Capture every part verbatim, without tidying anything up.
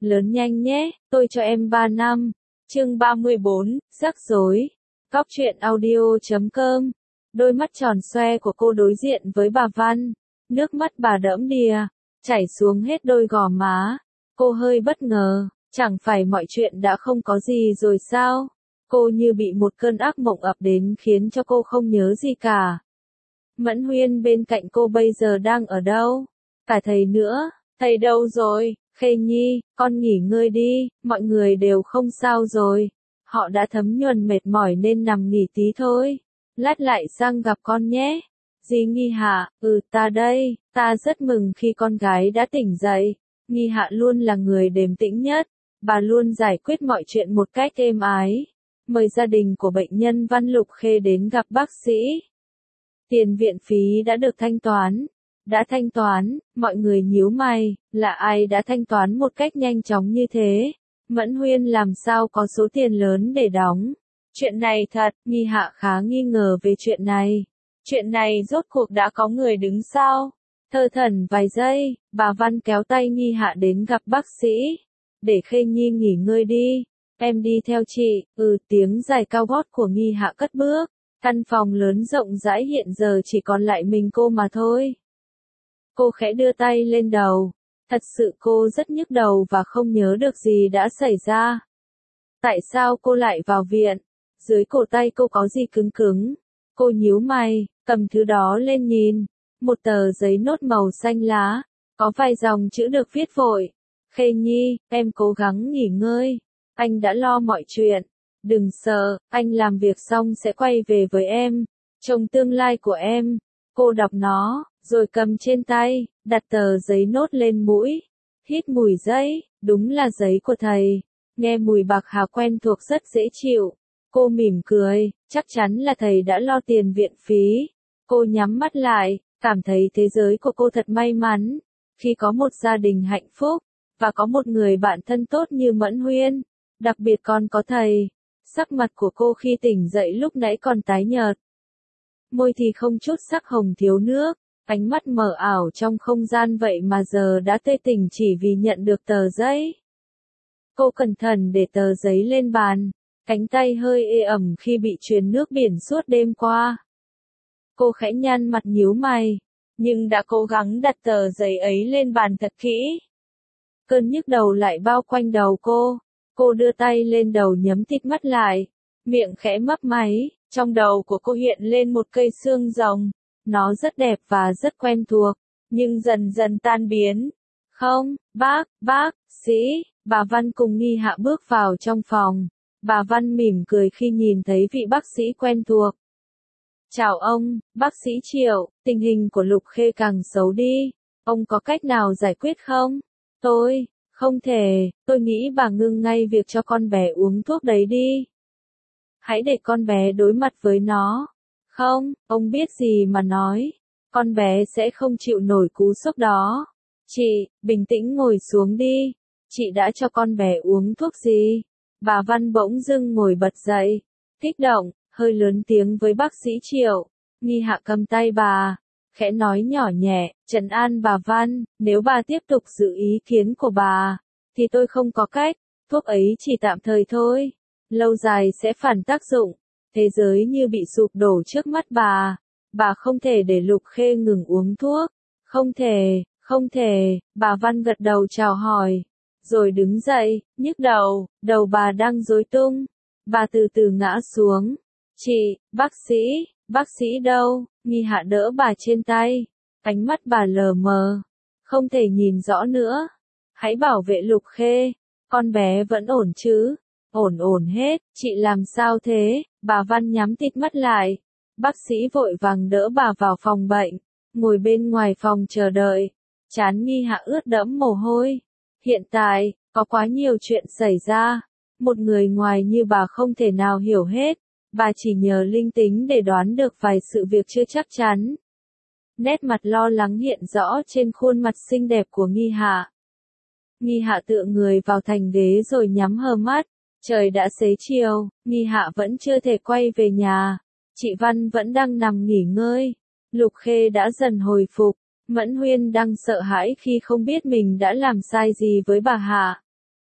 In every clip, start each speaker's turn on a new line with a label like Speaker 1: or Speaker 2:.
Speaker 1: lớn nhanh nhé, tôi cho em ba năm. Chương ba mươi bốn, rắc rối. Góc truyện audio chấm com. Đôi mắt tròn xoe của cô đối diện với bà Văn. Nước mắt bà đẫm đìa, chảy xuống hết đôi gò má. Cô hơi bất ngờ, chẳng phải mọi chuyện đã không có gì rồi sao? Cô như bị một cơn ác mộng ập đến khiến cho cô không nhớ gì cả. Mẫn Huyên bên cạnh cô bây giờ đang ở đâu? Cả thầy nữa, thầy đâu rồi? Khê Nhi, con nghỉ ngơi đi, mọi người đều không sao rồi. Họ đã thấm nhuần mệt mỏi nên nằm nghỉ tí thôi. Lát lại sang gặp con nhé. Dì Nghi Hạ, ừ ta đây, ta rất mừng khi con gái đã tỉnh dậy. Nghi Hạ luôn là người điềm tĩnh nhất, bà luôn giải quyết mọi chuyện một cách êm ái. Mời gia đình của bệnh nhân Văn Lục Khê đến gặp bác sĩ. Tiền viện phí đã được thanh toán. Đã thanh toán, mọi người nhíu mày, là ai đã thanh toán một cách nhanh chóng như thế? Mẫn Huyên làm sao có số tiền lớn để đóng? Chuyện này thật, Nghi Hạ khá nghi ngờ về chuyện này. Chuyện này rốt cuộc đã có người đứng sau. Thơ thẩn vài giây, bà Văn kéo tay Nghi Hạ đến gặp bác sĩ. Để Khê Nhi nghỉ ngơi đi, em đi theo chị. Ừ, tiếng giày cao gót của Nghi Hạ cất bước. Căn phòng lớn rộng rãi hiện giờ chỉ còn lại mình cô mà thôi. Cô khẽ đưa tay lên đầu. Thật sự cô rất nhức đầu và không nhớ được gì đã xảy ra. Tại sao cô lại vào viện? Dưới cổ tay cô có gì cứng cứng? Cô nhíu mày, cầm thứ đó lên nhìn. Một tờ giấy nốt màu xanh lá. Có vài dòng chữ được viết vội. Khê Nhi, em cố gắng nghỉ ngơi. Anh đã lo mọi chuyện. Đừng sợ, anh làm việc xong sẽ quay về với em. Chồng tương lai của em. Cô đọc nó, rồi cầm trên tay, đặt tờ giấy nốt lên mũi. Hít mùi giấy, đúng là giấy của thầy. Nghe mùi bạc hà quen thuộc rất dễ chịu. Cô mỉm cười, chắc chắn là thầy đã lo tiền viện phí. Cô nhắm mắt lại, cảm thấy thế giới của cô thật may mắn. Khi có một gia đình hạnh phúc, và có một người bạn thân tốt như Mẫn Huyên. Đặc biệt còn có thầy. Sắc mặt của cô khi tỉnh dậy lúc nãy còn tái nhợt. Môi thì không chút sắc hồng thiếu nước, ánh mắt mờ ảo trong không gian vậy mà giờ đã tê tỉnh chỉ vì nhận được tờ giấy. Cô cẩn thận để tờ giấy lên bàn, cánh tay hơi ê ẩm khi bị truyền nước biển suốt đêm qua. Cô khẽ nhăn mặt nhíu mày, nhưng đã cố gắng đặt tờ giấy ấy lên bàn thật kỹ. Cơn nhức đầu lại bao quanh đầu cô, cô đưa tay lên đầu nhắm tít mắt lại, miệng khẽ mấp máy. Trong đầu của cô hiện lên một cây xương rồng, nó rất đẹp và rất quen thuộc, nhưng dần dần tan biến. Không, bác, bác, sĩ, bà Văn cùng Nghi Hạ bước vào trong phòng. Bà Văn mỉm cười khi nhìn thấy vị bác sĩ quen thuộc. Chào ông, bác sĩ Triệu, tình hình của Lục Khê càng xấu đi, ông có cách nào giải quyết không? Tôi, không thể, tôi nghĩ bà ngưng ngay việc cho con bé uống thuốc đấy đi. Hãy để con bé đối mặt với nó. Không, ông biết gì mà nói. Con bé sẽ không chịu nổi cú sốc đó. Chị, bình tĩnh ngồi xuống đi. Chị đã cho con bé uống thuốc gì? Bà Văn bỗng dưng ngồi bật dậy. Kích động, hơi lớn tiếng với bác sĩ Triệu. Nghi Hạ cầm tay bà. Khẽ nói nhỏ nhẹ, trấn an bà Văn. Nếu bà tiếp tục giữ ý kiến của bà, thì tôi không có cách. Thuốc ấy chỉ tạm thời thôi. Lâu dài sẽ phản tác dụng. Thế giới như bị sụp đổ trước mắt bà. Bà không thể để Lục Khê ngừng uống thuốc. Không thể, không thể, bà Văn gật đầu chào hỏi. Rồi đứng dậy, nhức đầu, đầu bà đang rối tung. Bà từ từ ngã xuống. Chị, bác sĩ, bác sĩ đâu? Nghi Hạ đỡ bà trên tay. Ánh mắt bà lờ mờ. Không thể nhìn rõ nữa. Hãy bảo vệ Lục Khê. Con bé vẫn ổn chứ? Ổn ổn hết, chị làm sao thế? Bà Văn nhắm tít mắt lại. Bác sĩ vội vàng đỡ bà vào phòng bệnh, ngồi bên ngoài phòng chờ đợi. Trán Nghi Hạ ướt đẫm mồ hôi. Hiện tại, có quá nhiều chuyện xảy ra. Một người ngoài như bà không thể nào hiểu hết. Bà chỉ nhờ linh tính để đoán được vài sự việc chưa chắc chắn. Nét mặt lo lắng hiện rõ trên khuôn mặt xinh đẹp của Nghi Hạ. Nghi Hạ tựa người vào thành ghế rồi nhắm hờ mắt. Trời đã xế chiều, Nghi Hạ vẫn chưa thể quay về nhà. Chị Văn vẫn đang nằm nghỉ ngơi. Lục Khê đã dần hồi phục. Mẫn Huyên đang sợ hãi khi không biết mình đã làm sai gì với bà Hạ.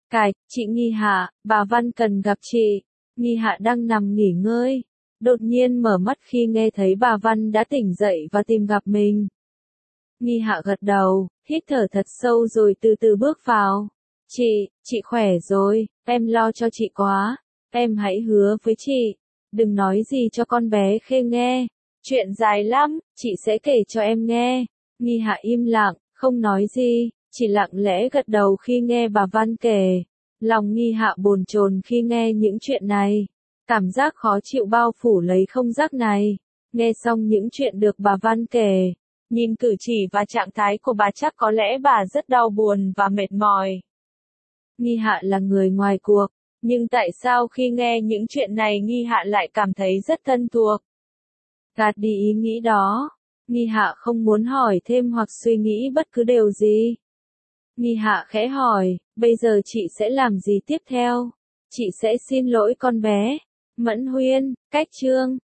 Speaker 1: Cài, chị Nghi Hạ, bà Văn cần gặp chị. Nghi Hạ đang nằm nghỉ ngơi. Đột nhiên mở mắt khi nghe thấy bà Văn đã tỉnh dậy và tìm gặp mình. Nghi Hạ gật đầu, hít thở thật sâu rồi từ từ bước vào. Chị, chị khỏe rồi, em lo cho chị quá. Em hãy hứa với chị, đừng nói gì cho con bé Khê nghe. Chuyện dài lắm, chị sẽ kể cho em nghe. Nghi Hạ im lặng, không nói gì, chỉ lặng lẽ gật đầu khi nghe bà Văn kể. Lòng Nghi Hạ bồn chồn khi nghe những chuyện này. Cảm giác khó chịu bao phủ lấy không giác này. Nghe xong những chuyện được bà Văn kể, nhìn cử chỉ và trạng thái của bà chắc có lẽ bà rất đau buồn và mệt mỏi. Nghi Hạ là người ngoài cuộc, nhưng tại sao khi nghe những chuyện này Nghi Hạ lại cảm thấy rất thân thuộc? Gạt đi ý nghĩ đó, Nghi Hạ không muốn hỏi thêm hoặc suy nghĩ bất cứ điều gì. Nghi Hạ khẽ hỏi, bây giờ chị sẽ làm gì tiếp theo? Chị sẽ xin lỗi con bé Mẫn Huyên, Cách Trương,